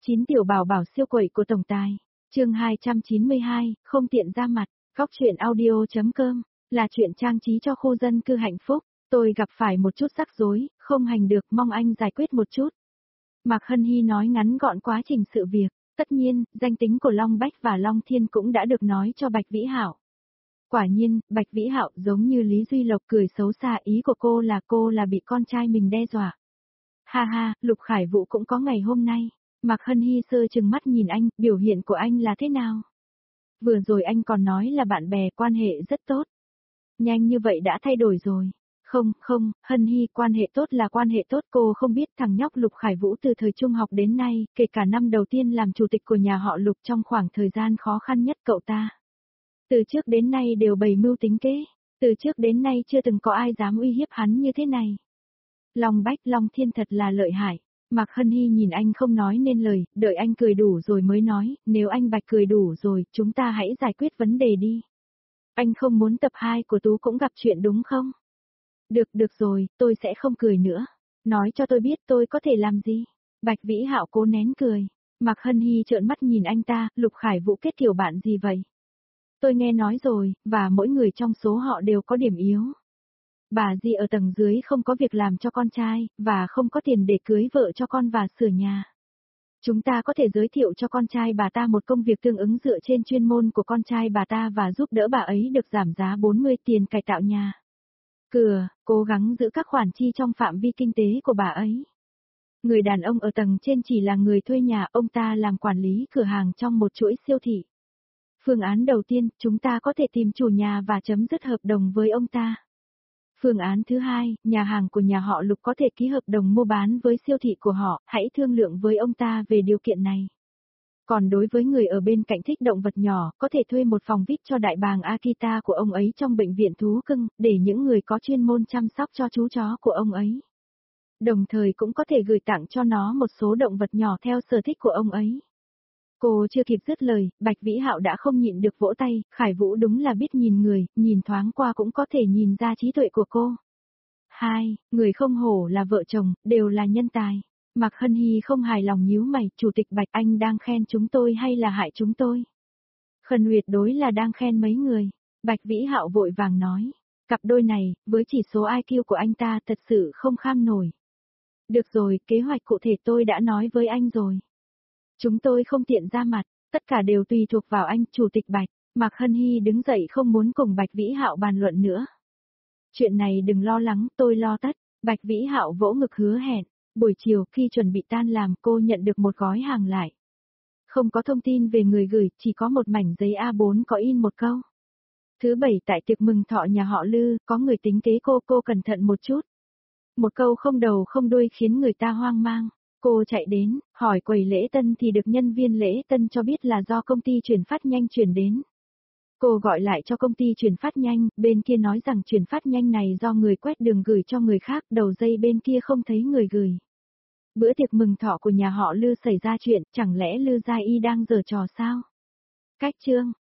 9 tiểu bảo bảo siêu quậy của tổng tài. Chương 292, không tiện ra mặt. Góc truyện audio.com là chuyện trang trí cho khu dân cư hạnh phúc. Tôi gặp phải một chút rắc rối, không hành được, mong anh giải quyết một chút. Mạc Hân Hy nói ngắn gọn quá trình sự việc. Tất nhiên, danh tính của Long Bách và Long Thiên cũng đã được nói cho Bạch Vĩ Hạo. Quả nhiên, Bạch Vĩ Hạo giống như Lý Duy Lộc cười xấu xa, ý của cô là bị con trai mình đe dọa. Ha ha, Lục Khải Vũ cũng có ngày hôm nay. Mạc Hân Hy sơ chừng mắt nhìn anh, biểu hiện của anh là thế nào? Vừa rồi anh còn nói là bạn bè, quan hệ rất tốt. Nhanh như vậy đã thay đổi rồi. Không, Hân Hy, quan hệ tốt là quan hệ tốt, cô không biết thằng nhóc Lục Khải Vũ từ thời trung học đến nay, kể cả năm đầu tiên làm chủ tịch của nhà họ Lục trong khoảng thời gian khó khăn nhất cậu ta. Từ trước đến nay đều bày mưu tính kế, từ trước đến nay chưa từng có ai dám uy hiếp hắn như thế này. Long Bách, Long Thiên thật là lợi hại. Mạc Hân Hy nhìn anh không nói nên lời, đợi anh cười đủ rồi mới nói, nếu anh Bạch cười đủ rồi, chúng ta hãy giải quyết vấn đề đi. Anh không muốn tập 2 của Tú cũng gặp chuyện đúng không? Được rồi, tôi sẽ không cười nữa. Nói cho tôi biết tôi có thể làm gì? Bạch Vĩ Hạo cố nén cười. Mạc Hân Hy trợn mắt nhìn anh ta, Lục Khải Vũ kết kiểu bạn gì vậy? Tôi nghe nói rồi, và mỗi người trong số họ đều có điểm yếu. Bà Di ở tầng dưới không có việc làm cho con trai, và không có tiền để cưới vợ cho con và sửa nhà. Chúng ta có thể giới thiệu cho con trai bà ta một công việc tương ứng dựa trên chuyên môn của con trai bà ta và giúp đỡ bà ấy được giảm giá 40 tiền cải tạo nhà. Cố gắng giữ các khoản chi trong phạm vi kinh tế của bà ấy. Người đàn ông ở tầng trên chỉ là người thuê nhà, ông ta làm quản lý cửa hàng trong một chuỗi siêu thị. Phương án đầu tiên, chúng ta có thể tìm chủ nhà và chấm dứt hợp đồng với ông ta. Phương án thứ hai, nhà hàng của nhà họ Lục có thể ký hợp đồng mua bán với siêu thị của họ, hãy thương lượng với ông ta về điều kiện này. Còn đối với người ở bên cạnh thích động vật nhỏ, có thể thuê một phòng VIP cho đại bàng Akita của ông ấy trong bệnh viện thú cưng, để những người có chuyên môn chăm sóc cho chú chó của ông ấy. Đồng thời cũng có thể gửi tặng cho nó một số động vật nhỏ theo sở thích của ông ấy. Cô chưa kịp dứt lời, Bạch Vĩ Hạo đã không nhịn được vỗ tay, Khải Vũ đúng là biết nhìn người, nhìn thoáng qua cũng có thể nhìn ra trí tuệ của cô. Người không hổ là vợ chồng, đều là nhân tài. Mạc Hân Hy không hài lòng nhíu mày, Chủ tịch Bạch, anh đang khen chúng tôi hay là hại chúng tôi? Khẩn tuyệt đối là đang khen mấy người. Bạch Vĩ Hạo vội vàng nói, cặp đôi này, với chỉ số IQ của anh ta thật sự không kham nổi. Được rồi, kế hoạch cụ thể tôi đã nói với anh rồi. Chúng tôi không tiện ra mặt, tất cả đều tùy thuộc vào anh, Chủ tịch Bạch. Mạc Hân Hy đứng dậy không muốn cùng Bạch Vĩ Hạo bàn luận nữa. Chuyện này đừng lo lắng, tôi lo tất. Bạch Vĩ Hạo vỗ ngực hứa hẹn. Buổi chiều khi chuẩn bị tan làm cô nhận được một gói hàng lại. Không có thông tin về người gửi, chỉ có một mảnh giấy A4 có in một câu. Thứ bảy tại tiệc mừng thọ nhà họ Lư, có người tính kế cô cẩn thận một chút. Một câu không đầu không đuôi khiến người ta hoang mang. Cô chạy đến, hỏi quầy lễ tân thì được nhân viên lễ tân cho biết là do công ty chuyển phát nhanh chuyển đến. Cô gọi lại cho công ty chuyển phát nhanh, bên kia nói rằng chuyển phát nhanh này do người quét đường gửi cho người khác, đầu dây bên kia không thấy người gửi. Bữa tiệc mừng thọ của nhà họ Lư xảy ra chuyện, chẳng lẽ Lư Gia Y đang giở trò sao? Cách chương